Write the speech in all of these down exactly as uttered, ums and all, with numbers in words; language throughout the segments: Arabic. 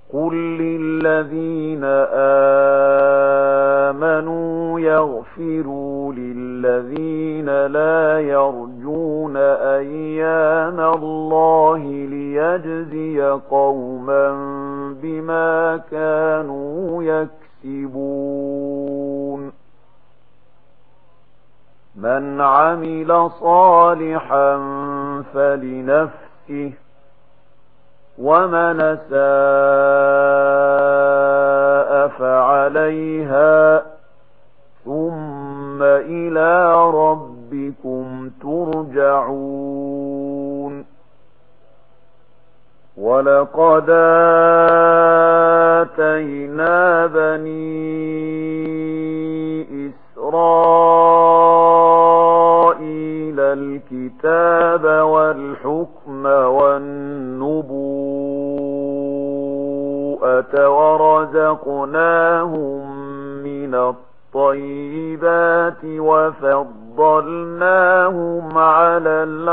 قل للذين آمنوا يغفروا للذين لا يرجون أيام الله ليجزي قوما بما كانوا يكسبون من عمل صالحا فلنفسه ومن أساء فعليها ثم إلى ربكم ترجعون ولقد آتينا بني إسرائيل الكتاب والحكم والنبوءة ورزقناهم من الطيبات وفضلناهم على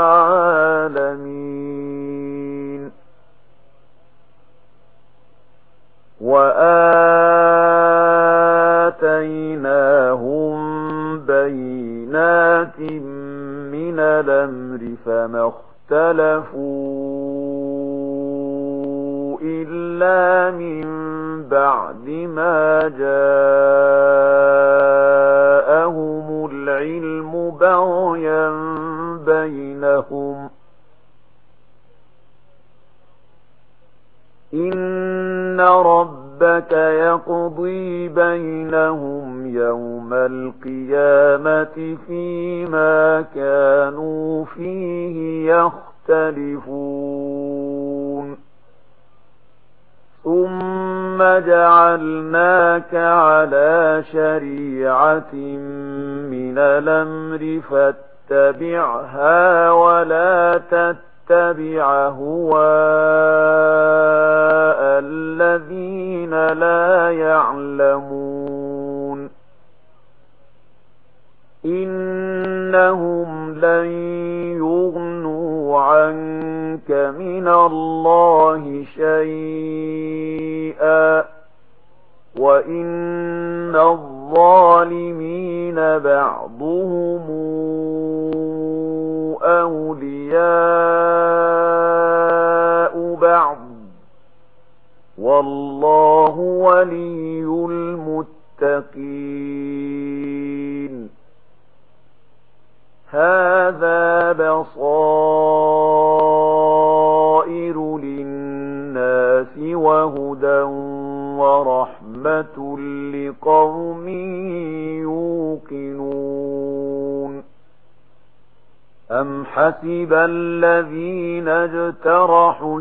العالمين وآتيناهم بينات من الأمر فما اختلفوا إلا من بعد ما جاءهم العلم بغيا بينهم إن ربك يقضي بينهم يوم القيامة فيما كانوا فيه يختلفون ثم جعلناك على شريعة من الأمر فاتبعها ولا تتبع هواء الذين لا يعلمون إنهم لن يغنوا عنك من الله شيئا وإن الظالمين بعضهم أولياء بعض والله ولي المتقين هذا بصائر للناس وهدى ورحمة لقوم يوقنون أم حسب الذين اجترحوا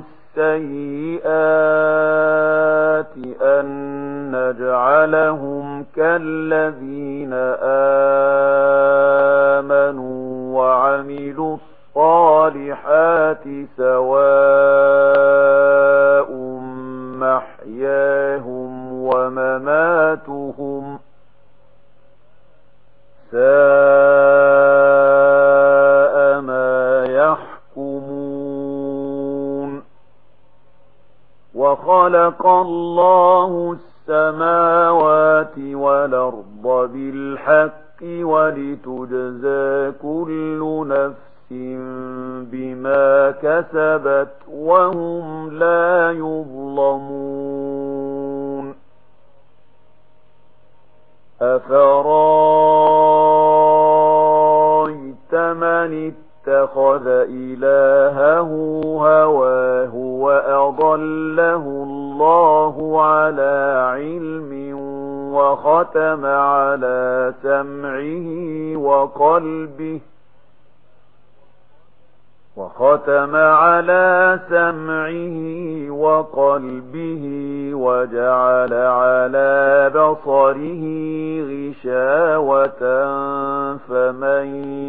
السيئات أن نجعلهم كالذين آمنوا وعملوا الصالحات سواء محياهم ومماتهم ساء ما يحكمون وخلق الله السماوات والأرض بالحق ولتجزى كل نفس بما كسبت وهم لا يظلمون أفرايت من اتخذ إلهه هواه وأضله الله على علم وختم على سمعه وقلبه وختم على سمعه وقلبه وجعل على بصره غشاوة فمن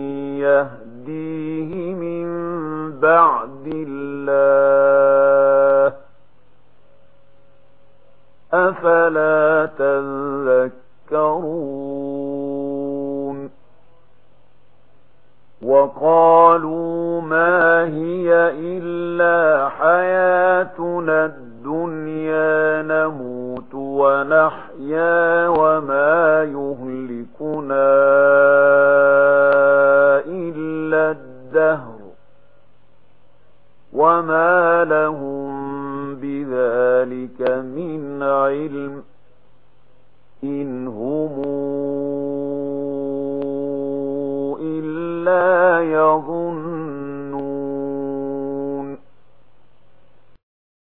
يهديه من بعد الله أفلا تذكرون وقالوا ما هي إلا حياتنا الدنيا نموت ونحيا وما يهلكنا إلا الدهر وما لهم بذلك من علم إن هم إلا يظنون.